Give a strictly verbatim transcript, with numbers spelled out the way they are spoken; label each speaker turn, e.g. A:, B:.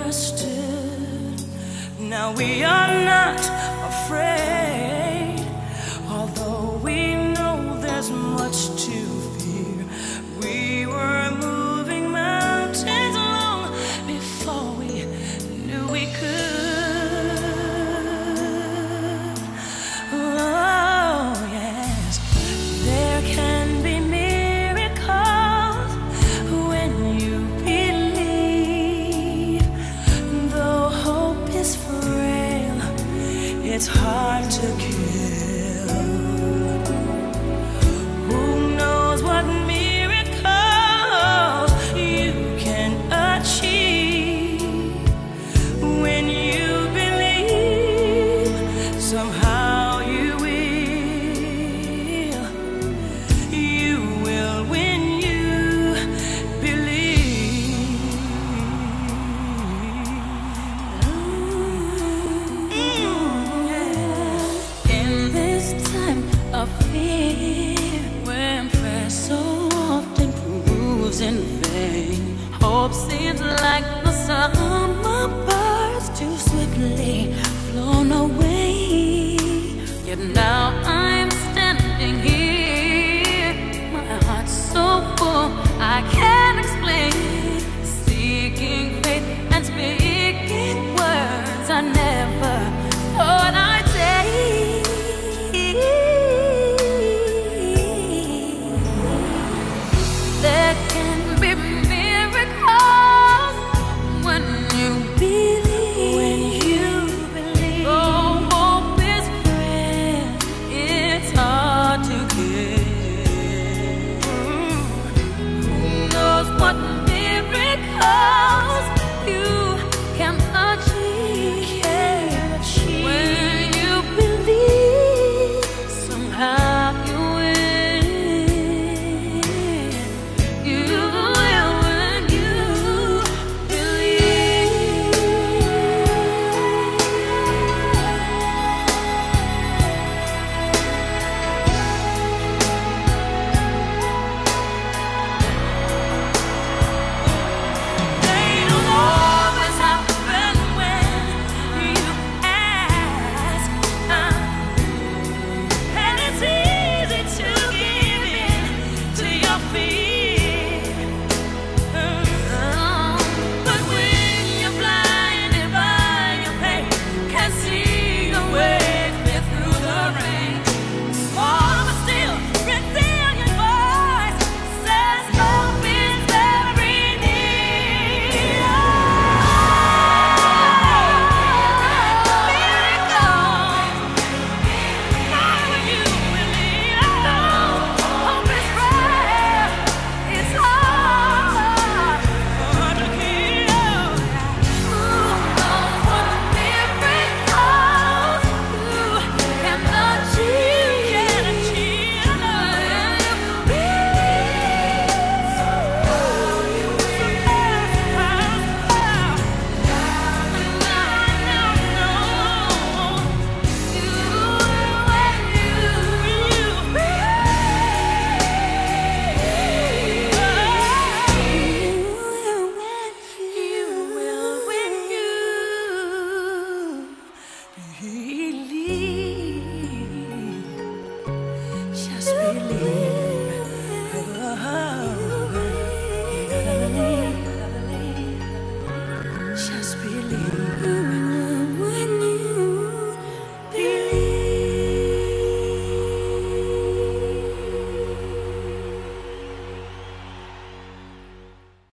A: understood. Now we are not afraid, although we know there's much to fear. We were moving mountains long before we knew we could. Oh yes, there can be miracles when you believe. Though hope is frail, it's hard to kill. Who knows what miracles you can achieve when you believe? Somehow you will. You will when you believe. In this time of fear, when prayer so often proves in vain, hope seems like the summer birds too swiftly flown away. Yet now I'm standing here, my heart's so full I can't explain.